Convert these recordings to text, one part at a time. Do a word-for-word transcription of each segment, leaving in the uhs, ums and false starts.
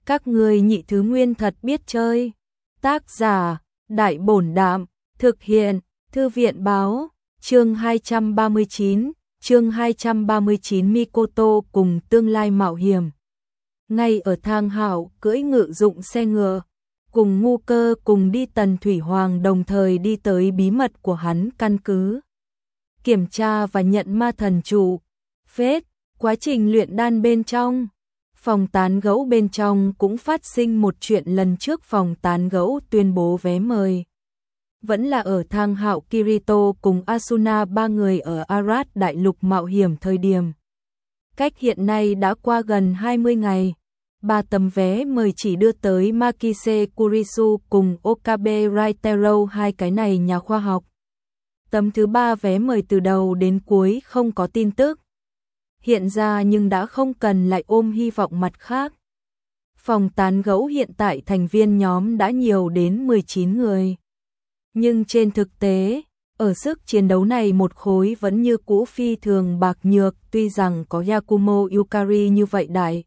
Các ngươi nhị thứ nguyên thật biết chơi. Tác giả, Đại Bổn Đạm, thực hiện, Thư viện báo, chương hai trăm ba mươi chín, chương hai trăm ba mươi chín Mikoto cùng tương lai mạo hiểm. Ngay ở Thang Hạo cưỡi ngự dụng xe ngựa, cùng Ngu Cơ cùng đi Tần Thủy Hoàng đồng thời đi tới bí mật của hắn căn cứ. Kiểm tra và nhận ma thần trụ. Phết, quá trình luyện đan bên trong. Phòng tán gẫu bên trong cũng phát sinh một chuyện lần trước phòng tán gẫu tuyên bố vé mời. Vẫn là ở Thang Hạo, Kirito cùng Asuna ba người ở Arad đại lục mạo hiểm thời điểm. Cách hiện nay đã qua gần hai mươi ngày. Ba tấm vé mời chỉ đưa tới Makise Kurisu cùng Okabe Raitaro, hai cái này nhà khoa học. Tấm thứ ba vé mời từ đầu đến cuối không có tin tức. Hiện ra nhưng đã không cần lại ôm hy vọng mặt khác. Phòng tán gẫu hiện tại thành viên nhóm đã nhiều đến mười chín người. Nhưng trên thực tế, ở sức chiến đấu này một khối vẫn như cũ phi thường bạc nhược, tuy rằng có Yakumo Yukari như vậy đại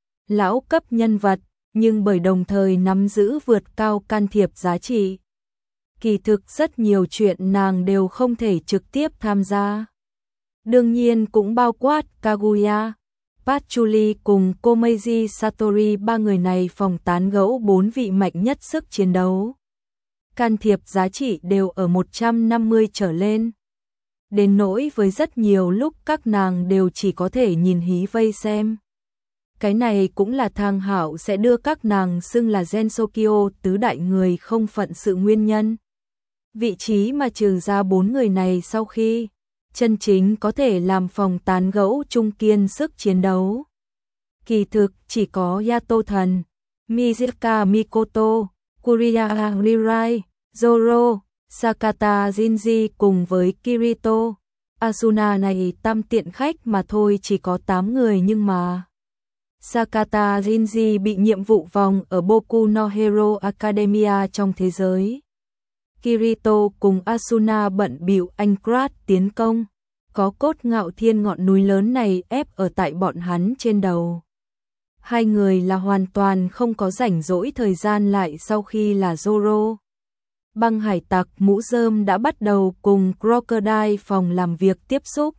lão cấp nhân vật, nhưng bởi đồng thời nắm giữ vượt cao can thiệp giá trị. Kỳ thực rất nhiều chuyện nàng đều không thể trực tiếp tham gia. Đương nhiên cũng bao quát Kaguya, Patchouli cùng Komeiji Satori, ba người này phòng tán gẫu bốn vị mạnh nhất sức chiến đấu. Can thiệp giá trị đều ở một trăm năm mươi trở lên. Đến nỗi với rất nhiều lúc các nàng đều chỉ có thể nhìn hí vây xem. Cái này cũng là Thang Hạo sẽ đưa các nàng xưng là Gensokyo tứ đại người không phận sự nguyên nhân. Vị trí mà trừ ra bốn người này sau khi chân chính có thể làm phòng tán gẫu trung kiên sức chiến đấu. Kỳ thực chỉ có Yato Thần, Mizaka Mikoto, Kuriya Rirai, Zoro, Sakata Jinji cùng với Kirito. Asuna này tam tiện khách mà thôi chỉ có tám người, nhưng mà Sakata Jinji bị nhiệm vụ vòng ở Boku no Hero Academia trong thế giới. Kirito cùng Asuna bận bịu anh Krat tiến công, có cốt ngạo thiên ngọn núi lớn này ép ở tại bọn hắn trên đầu. Hai người là hoàn toàn không có rảnh rỗi thời gian lại sau khi là Zoro. Băng hải tặc mũ rơm đã bắt đầu cùng Crocodile phòng làm việc tiếp xúc.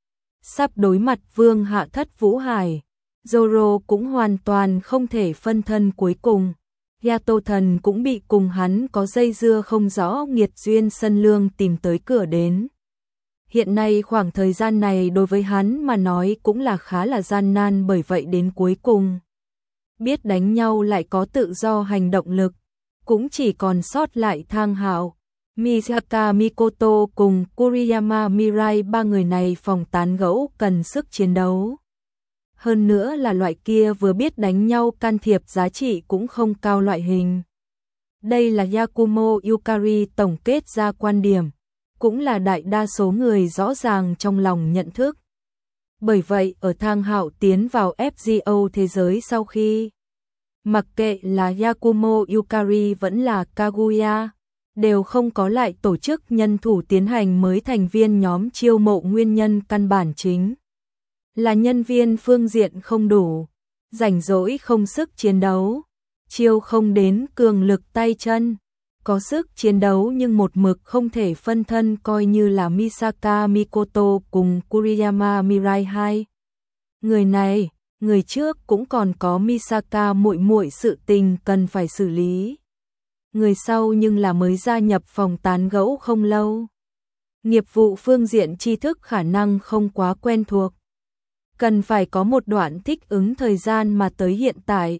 Sắp đối mặt vương hạ thất Vũ Hải, Zoro cũng hoàn toàn không thể phân thân cuối cùng. Yato Thần cũng bị cùng hắn có dây dưa không rõ nghiệt duyên sân lương tìm tới cửa đến. Hiện nay khoảng thời gian này đối với hắn mà nói cũng là khá là gian nan, bởi vậy đến cuối cùng biết đánh nhau lại có tự do hành động lực, cũng chỉ còn sót lại Thang Hạo, Mizaka Mikoto cùng Kuriyama Mirai. Ba người này phòng tán gẫu cần sức chiến đấu. Hơn nữa là loại kia vừa biết đánh nhau, can thiệp giá trị cũng không cao loại hình. Đây là Yakumo Yukari tổng kết ra quan điểm, cũng là đại đa số người rõ ràng trong lòng nhận thức. Bởi vậy ở Thang Hạo tiến vào ép giê o thế giới sau khi, mặc kệ là Yakumo Yukari vẫn là Kaguya, đều không có lại tổ chức nhân thủ tiến hành mới thành viên nhóm chiêu mộ. Nguyên nhân căn bản chính là nhân viên phương diện không đủ, rảnh rỗi không sức chiến đấu, chiêu không đến cường lực tay chân, có sức chiến đấu nhưng một mực không thể phân thân, coi như là Misaka Mikoto cùng Kuriyama Mirai hai. Người này, người trước cũng còn có Misaka muội muội sự tình cần phải xử lý. Người sau nhưng là mới gia nhập phòng tán gẫu không lâu. Nghiệp vụ phương diện tri thức khả năng không quá quen thuộc. Cần phải có một đoạn thích ứng thời gian, mà tới hiện tại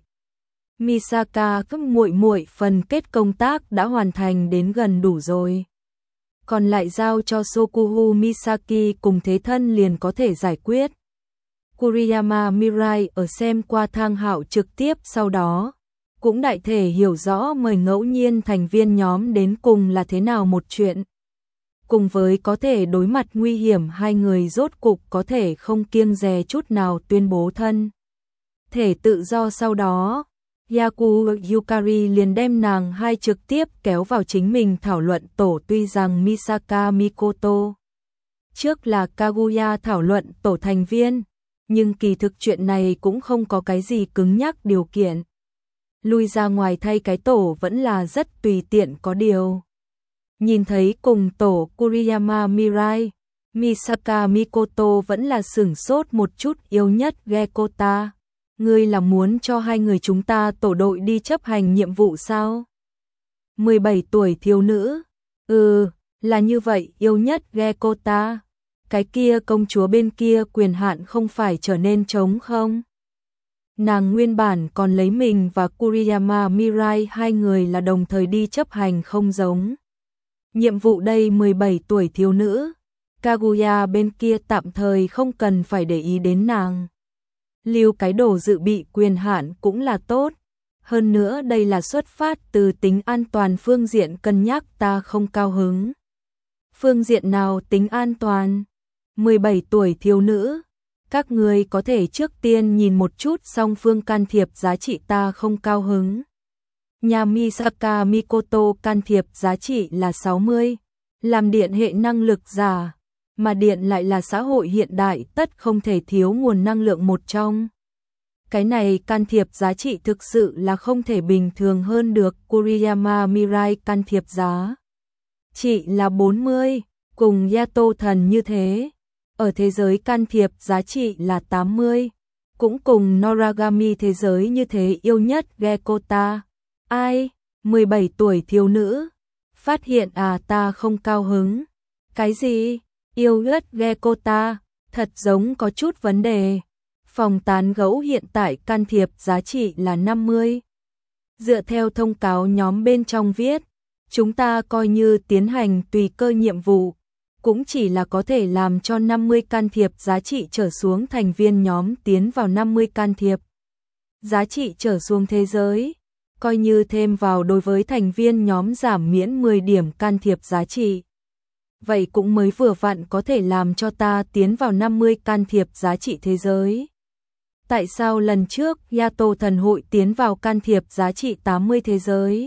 Misaka cấp muội muội phần kết công tác đã hoàn thành đến gần đủ rồi. Còn lại giao cho Sokuhu Misaki cùng thế thân liền có thể giải quyết. Kuriyama Mirai ở xem qua Thang Hạo trực tiếp sau đó, cũng đại thể hiểu rõ mời ngẫu nhiên thành viên nhóm đến cùng là thế nào một chuyện. Cùng với có thể đối mặt nguy hiểm, hai người rốt cục có thể không kiêng dè chút nào tuyên bố thân thể tự do. Sau đó, Yaku Yukari liền đem nàng hai trực tiếp kéo vào chính mình thảo luận tổ. Tuy rằng Misaka Mikoto trước là Kaguya thảo luận tổ thành viên, nhưng kỳ thực chuyện này cũng không có cái gì cứng nhắc điều kiện. lui ra ngoài thay cái tổ vẫn là rất tùy tiện có điều. Nhìn thấy cùng tổ Kuriyama Mirai, Misaka Mikoto vẫn là sửng sốt một chút. Yêu nhất Gekota, ngươi là muốn cho hai người chúng ta tổ đội đi chấp hành nhiệm vụ sao? mười bảy tuổi thiếu nữ, ừ, là như vậy. Yêu nhất Gekota, cái kia công chúa bên kia quyền hạn không phải trở nên trống không? Nàng nguyên bản còn lấy mình và Kuriyama Mirai hai người là đồng thời đi chấp hành không giống nhiệm vụ đây. Mười bảy tuổi thiếu nữ, Kaguya bên kia tạm thời không cần phải để ý đến nàng. Lưu cái đồ dự bị quyền hạn cũng là tốt. Hơn nữa đây là xuất phát từ tính an toàn phương diện cân nhắc, ta không cao hứng. Phương diện nào tính an toàn? mười bảy tuổi thiếu nữ, các người có thể trước tiên nhìn một chút song phương can thiệp giá trị, ta không cao hứng. Nhà Misaka Mikoto can thiệp giá trị là sáu mươi, làm điện hệ năng lực giả, mà điện lại là xã hội hiện đại tất không thể thiếu nguồn năng lượng một trong. Cái này can thiệp giá trị thực sự là không thể bình thường hơn được. Kuriyama Mirai can thiệp giá trị là bốn mươi, cùng Yato thần như thế. Ở thế giới can thiệp giá trị là tám mươi, cũng cùng Noragami thế giới như thế. Yêu nhất Gekota, ai? mười bảy tuổi thiếu nữ, phát hiện à, ta không cao hứng. Cái gì? Yêu nhất Gekota, thật giống có chút vấn đề. Phòng tán gẫu hiện tại can thiệp giá trị là năm mươi. Dựa theo thông cáo nhóm bên trong viết, chúng ta coi như tiến hành tùy cơ nhiệm vụ, cũng chỉ là có thể làm cho năm mươi can thiệp giá trị trở xuống thành viên nhóm tiến vào năm mươi can thiệp giá trị trở xuống thế giới, coi như thêm vào đối với thành viên nhóm giảm miễn mười điểm can thiệp giá trị. Vậy cũng mới vừa vặn có thể làm cho ta tiến vào năm mươi can thiệp giá trị thế giới. Tại sao lần trước Yato thần hội tiến vào can thiệp giá trị tám mươi thế giới?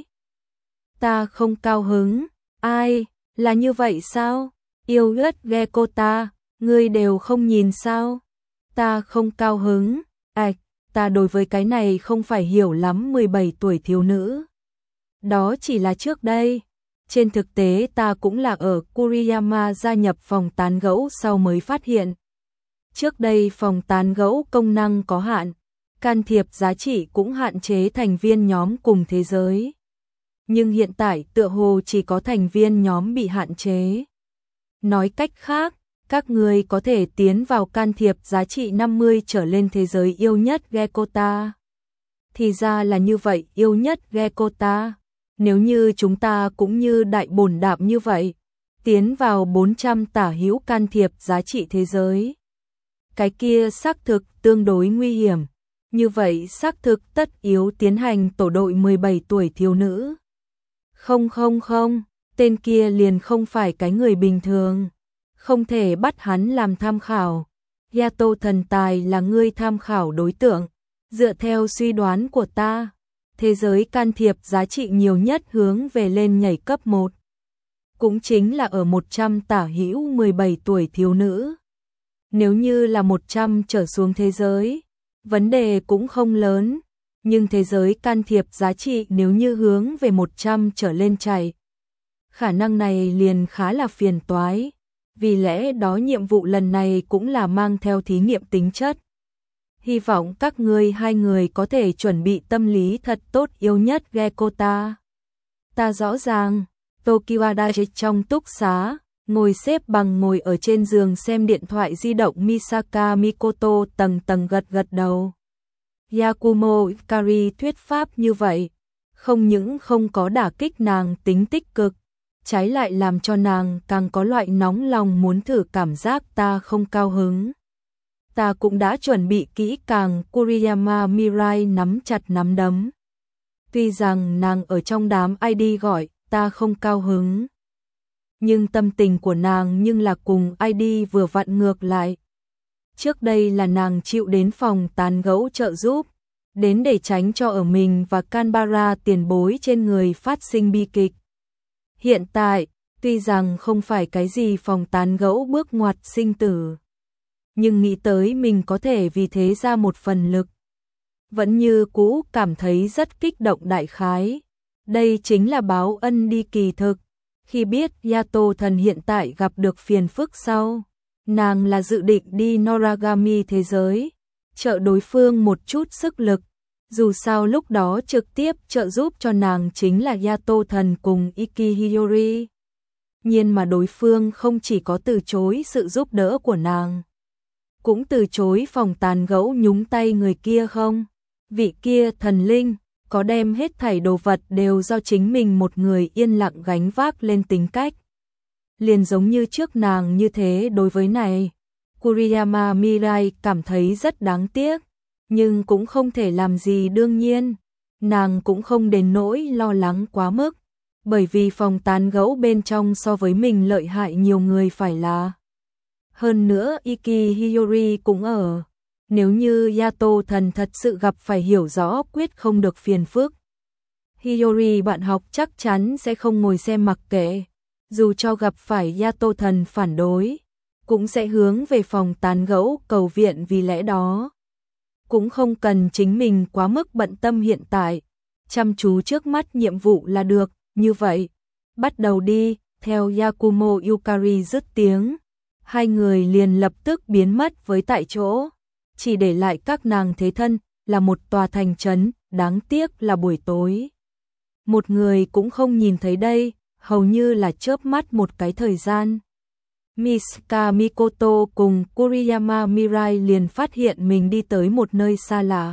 Ta không cao hứng. Ai? Là như vậy sao? Yêu nhất Gekota, ngươi đều không nhìn sao? Ta không cao hứng. Ảch, ta đối với cái này không phải hiểu lắm. Mười bảy tuổi thiếu nữ, đó chỉ là trước đây. Trên thực tế ta cũng là ở Kuriyama gia nhập phòng tán gẫu sau mới phát hiện. Trước đây phòng tán gẫu công năng có hạn, can thiệp giá trị cũng hạn chế thành viên nhóm cùng thế giới. Nhưng hiện tại tựa hồ chỉ có thành viên nhóm bị hạn chế. Nói cách khác, các người có thể tiến vào can thiệp giá trị năm mươi trở lên thế giới. Yêu nhất Gekota, thì ra là như vậy. Yêu nhất Gekota, nếu như chúng ta cũng như đại bổn đạm như vậy, tiến vào bốn trăm tả hữu can thiệp giá trị thế giới, cái kia xác thực tương đối nguy hiểm. Như vậy xác thực tất yếu tiến hành tổ đội. Mười bảy tuổi thiếu nữ, không không không, tên kia liền không phải cái người bình thường, không thể bắt hắn làm tham khảo. Yato thần tài là ngươi tham khảo đối tượng. Dựa theo suy đoán của ta, thế giới can thiệp giá trị nhiều nhất hướng về lên nhảy cấp một, cũng chính là ở một trăm tả hữu. Mười bảy tuổi thiếu nữ, nếu như là một trăm trở xuống thế giới, vấn đề cũng không lớn, nhưng thế giới can thiệp giá trị nếu như hướng về một trăm trở lên chạy, khả năng này liền khá là phiền toái. Vì lẽ đó nhiệm vụ lần này cũng là mang theo thí nghiệm tính chất. Hy vọng các ngươi hai người có thể chuẩn bị tâm lý thật tốt. Yêu nhất Gekota, ta rõ ràng. Tokiwada trong túc xá, ngồi xếp bằng ngồi ở trên giường xem điện thoại di động. Misaka Mikoto tầng tầng gật gật đầu. Yakumo Ikari thuyết pháp như vậy, không những không có đả kích nàng tính tích cực, trái lại làm cho nàng càng có loại nóng lòng muốn thử cảm giác. Ta không cao hứng. Ta cũng đã chuẩn bị kỹ càng. Kuriyama Mirai nắm chặt nắm đấm. Tuy rằng nàng ở trong đám i đê gọi ta không cao hứng, nhưng tâm tình của nàng nhưng là cùng i đê vừa vặn ngược lại. Trước đây là nàng chịu đến phòng tán gẫu trợ giúp, đến để tránh cho ở mình và Canberra tiền bối trên người phát sinh bi kịch. Hiện tại, tuy rằng không phải cái gì phòng tán gẫu bước ngoặt sinh tử, nhưng nghĩ tới mình có thể vì thế ra một phần lực, vẫn như cũ cảm thấy rất kích động đại khái. Đây chính là báo ân đi kỳ thực. Khi biết Yato thần hiện tại gặp được phiền phức sau, nàng là dự định đi Noragami thế giới, trợ đối phương một chút sức lực. Dù sao lúc đó trực tiếp trợ giúp cho nàng chính là Yato thần cùng Iki Hiyori. Nhưng mà đối phương không chỉ có từ chối sự giúp đỡ của nàng, cũng từ chối phòng tàn gẫu nhúng tay người kia không. Vị kia thần linh có đem hết thảy đồ vật đều do chính mình một người yên lặng gánh vác lên tính cách. Liền giống như trước nàng như thế đối với này. Kuriyama Mirai cảm thấy rất đáng tiếc, nhưng cũng không thể làm gì đương nhiên. Nàng cũng không đến nỗi lo lắng quá mức, bởi vì phòng tán gẫu bên trong so với mình lợi hại nhiều người phải là. Hơn nữa Iki Hiyori cũng ở. Nếu như Yato thần thật sự gặp phải hiểu rõ quyết không được phiền phức, Hiyori bạn học chắc chắn sẽ không ngồi xem mặc kệ. Dù cho gặp phải Yato thần phản đối, cũng sẽ hướng về phòng tán gẫu cầu viện, vì lẽ đó cũng không cần chính mình quá mức bận tâm hiện tại, chăm chú trước mắt nhiệm vụ là được. Như vậy, bắt đầu đi. Theo Yakumo Yukari dứt tiếng, hai người liền lập tức biến mất với tại chỗ, chỉ để lại các nàng thế thân là một tòa thành trấn. Đáng tiếc là buổi tối, một người cũng không nhìn thấy đây, hầu như là chớp mắt một cái thời gian. Misuka Mikoto cùng Kuriyama Mirai liền phát hiện mình đi tới một nơi xa lạ.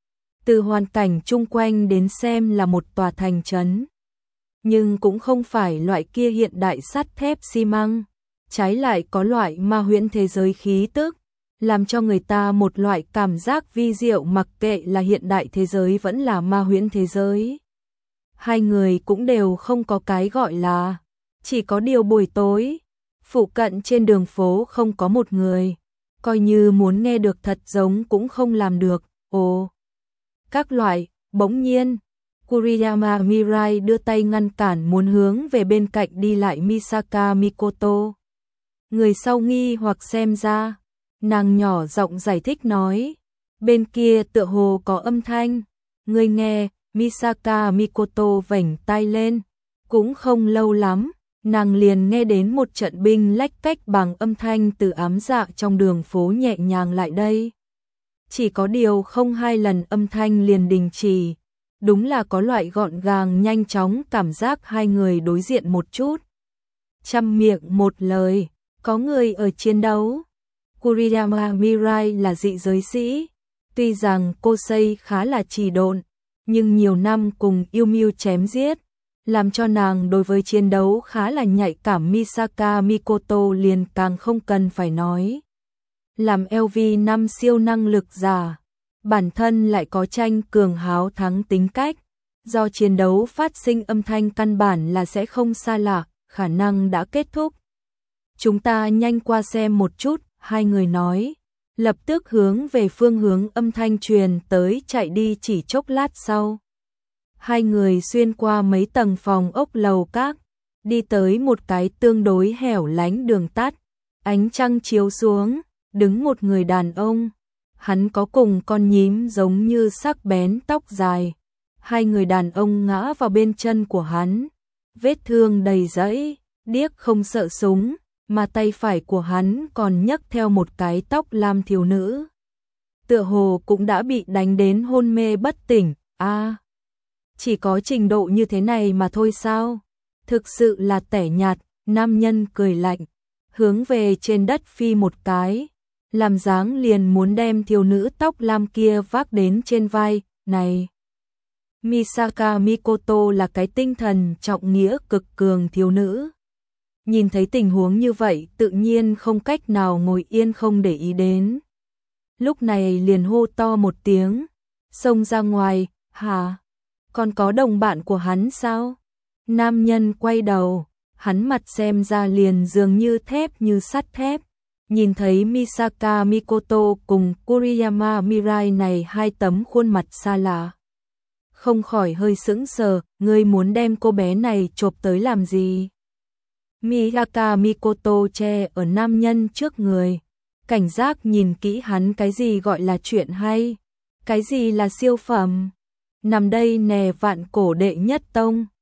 Từ hoàn cảnh chung quanh đến xem là một tòa thành trấn, nhưng cũng không phải loại kia hiện đại sắt thép xi măng, trái lại có loại ma huyễn thế giới khí tức, làm cho người ta một loại cảm giác vi diệu, mặc kệ là hiện đại thế giới vẫn là ma huyễn thế giới. Hai người cũng đều không có cái gọi là, chỉ có điều buổi tối, phụ cận trên đường phố không có một người, coi như muốn nghe được thật giống cũng không làm được. Ồ, các loại. Bỗng nhiên, Kuriyama Mirai đưa tay ngăn cản muốn hướng về bên cạnh đi lại Misaka Mikoto. Người sau nghi hoặc xem ra, nàng nhỏ giọng giải thích nói, bên kia tựa hồ có âm thanh, ngươi nghe. Misaka Mikoto vểnh tai lên, cũng không lâu lắm, nàng liền nghe đến một trận binh lách cách bằng âm thanh từ ám dạ trong đường phố nhẹ nhàng lại đây. Chỉ có điều không hai lần âm thanh liền đình chỉ, đúng là có loại gọn gàng nhanh chóng cảm giác. Hai người đối diện một chút, trăm miệng một lời, có người ở chiến đấu. Kuriyama Mirai là dị giới sĩ, tuy rằng cô Sei khá là trì độn, nhưng nhiều năm cùng yêu mưu chém giết, làm cho nàng đối với chiến đấu khá là nhạy cảm. Misaka Mikoto liền càng không cần phải nói. Làm L V năm siêu năng lực giả, bản thân lại có tranh cường háo thắng tính cách, do chiến đấu phát sinh âm thanh căn bản là sẽ không xa lạ, khả năng đã kết thúc. Chúng ta nhanh qua xem một chút, hai người nói, lập tức hướng về phương hướng âm thanh truyền tới chạy đi. Chỉ chốc lát sau, hai người xuyên qua mấy tầng phòng ốc lầu các, đi tới một cái tương đối hẻo lánh đường tắt. Ánh trăng chiếu xuống, đứng một người đàn ông, hắn có cùng con nhím giống như sắc bén tóc dài. Hai người đàn ông ngã vào bên chân của hắn, vết thương đầy rẫy, điếc không sợ súng, mà tay phải của hắn còn nhấc theo một cái tóc lam thiếu nữ, tựa hồ cũng đã bị đánh đến hôn mê bất tỉnh. A, à, chỉ có trình độ như thế này mà thôi sao? Thực sự là tẻ nhạt. Nam nhân cười lạnh, hướng về trên đất phi một cái, làm dáng liền muốn đem thiếu nữ tóc lam kia vác đến trên vai. Này, Misaka Mikoto là cái tinh thần trọng nghĩa cực cường thiếu nữ, nhìn thấy tình huống như vậy tự nhiên không cách nào ngồi yên không để ý đến. Lúc này liền hô to một tiếng, xông ra ngoài. Hả? Còn có đồng bạn của hắn sao? Nam nhân quay đầu, hắn mặt xem ra liền dường như thép như sắt thép. Nhìn thấy Misaka Mikoto cùng Kuriyama Mirai này hai tấm khuôn mặt xa lạ, không khỏi hơi sững sờ. Ngươi muốn đem cô bé này chộp tới làm gì? Misaka Mikoto che ở nam nhân trước người, cảnh giác nhìn kỹ hắn. Cái gì gọi là chuyện hay? Cái gì là siêu phẩm? Nằm đây nè, vạn cổ đệ nhất tông.